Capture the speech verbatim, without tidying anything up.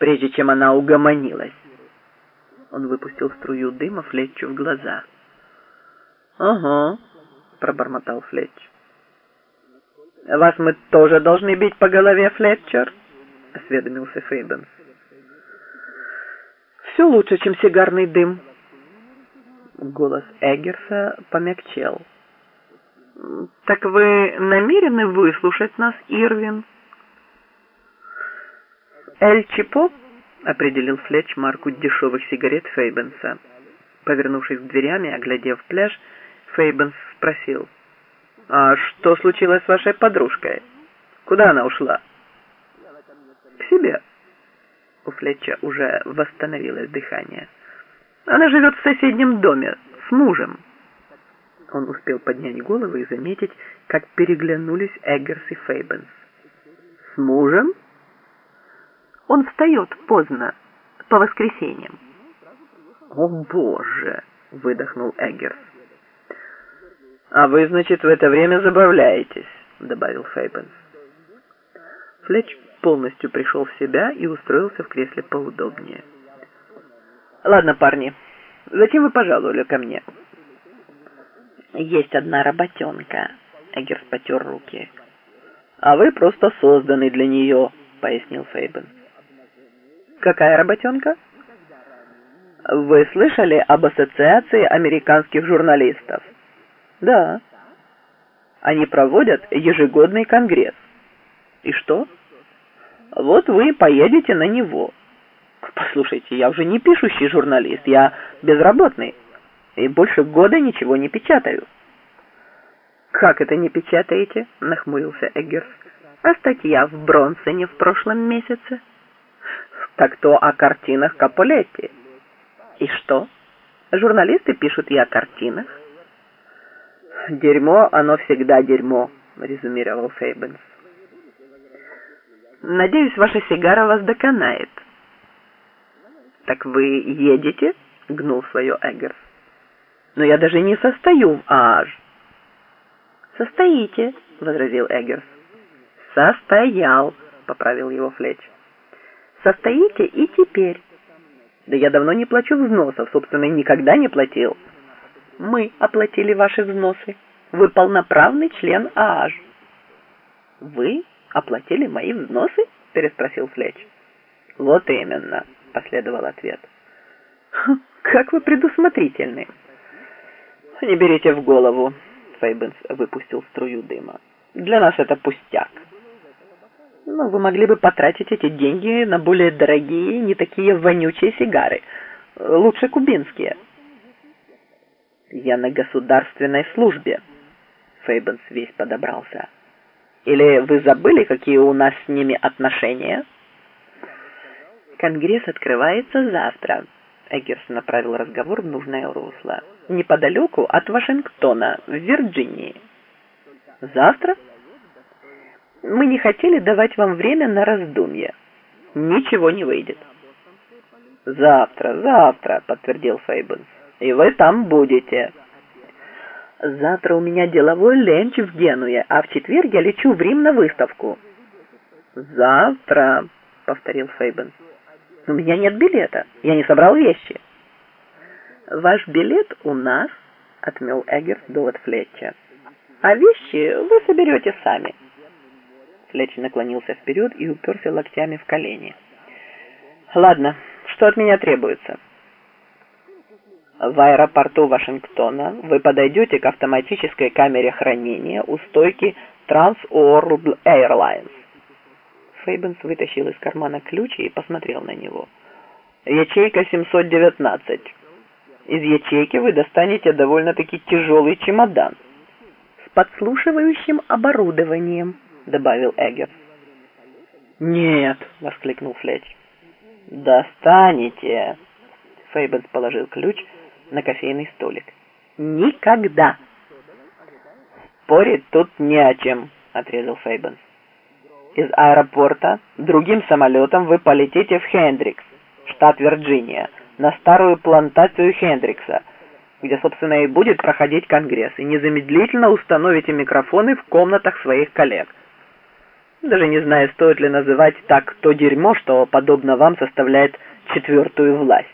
прежде чем она угомонилась. Он выпустил струю дыма Флетчу в глаза. «Ага», — пробормотал Флетч. «Вас мы тоже должны бить по голове, Флетчер?» — осведомился Фейбенс. «Все лучше, чем сигарный дым». Голос Эггерса помягчел. «Так вы намерены выслушать нас, Ирвин?» «Эль Чипо», — определил Флетч марку дешевых сигарет Фейбенса. Повернувшись к дверям и оглядев пляж, Фейбенс спросил: «А что случилось с вашей подружкой? Куда она ушла?» «К себе». У Флетча уже восстановилось дыхание. «Она живет в соседнем доме с мужем». Он успел поднять голову и заметить, как переглянулись Эггерс и Фейбенс. «С мужем?» «Он встает поздно, по воскресеньям». «О, Боже!» — выдохнул Эггерс. «А вы, значит, в это время забавляетесь», — добавил Фейбенс. Флетч полностью пришел в себя и устроился в кресле поудобнее. «Ладно, парни, зачем вы пожаловали ко мне?» «Есть одна работенка», — Эггерс потер руки. «А вы просто созданы для нее», — пояснил Фейбенс. «Какая работенка?» «Вы слышали об Ассоциации американских журналистов?» «Да». «Они проводят ежегодный конгресс». «И что?» «Вот вы поедете на него». «Послушайте, я уже не пишущий журналист, я безработный, и больше года ничего не печатаю». «Как это не печатаете?» — нахмурился Эггерс. «А статья в Бронсоне в прошлом месяце?» «Так то о картинах Капулетти». «И что? Журналисты пишут и о картинах?» «Дерьмо, оно всегда дерьмо», — резюмировал Фейбенс. «Надеюсь, ваша сигара вас доконает». «Так вы едете?» — гнул свое Эггерс. «Но я даже не состою в ААЖ». «Состоите», — возразил Эггерс. «Состоял», — поправил его Флетч. «Состоите и теперь». «Да я давно не плачу взносов, собственно, никогда не платил». «Мы оплатили ваши взносы. Вы полноправный член ААЖ». «Вы оплатили мои взносы?» — переспросил Флетч. «Вот именно», — последовал ответ. «Как вы предусмотрительны». «Не берите в голову», — Фейбенс выпустил струю дыма. «Для нас это пустяк». «Ну, вы могли бы потратить эти деньги на более дорогие, не такие вонючие сигары. Лучше кубинские». «Я на государственной службе», — Фейбенс весь подобрался. «Или вы забыли, какие у нас с ними отношения?» «Конгресс открывается завтра», — Эггерс направил разговор в нужное русло. «Неподалеку от Вашингтона, в Вирджинии». «Завтра?» «Мы не хотели давать вам время на раздумье. Ничего не выйдет». «Завтра, завтра», — подтвердил Фейбенс. «И вы там будете». «Завтра у меня деловой ленч в Генуе, а в четверг я лечу в Рим на выставку». «Завтра», — повторил Фейбенс. «У меня нет билета. Я не собрал вещи». «Ваш билет у нас», — отмел Эггерс довод Флетча. «А вещи вы соберете сами». Флетч наклонился вперед и уперся локтями в колени. «Ладно, что от меня требуется?» «В аэропорту Вашингтона вы подойдете к автоматической камере хранения у стойки Trans-World Airlines». Фейбенс вытащил из кармана ключ и посмотрел на него. «Ячейка семьсот девятнадцать. Из ячейки вы достанете довольно-таки тяжелый чемодан». «С подслушивающим оборудованием», — добавил Эггерс. «Нет», — воскликнул Флетч. «Достанете». Фейбенс положил ключ на кофейный столик. «Никогда!» «Спорить тут не о чем», — отрезал Фейбенс. «Из аэропорта другим самолетом вы полетите в Хендрикс, штат Вирджиния, на старую плантацию Хендрикса, где, собственно, и будет проходить конгресс, и незамедлительно установите микрофоны в комнатах своих коллег». Даже не знаю, стоит ли называть так то дерьмо, что, подобно вам, составляет четвертую власть.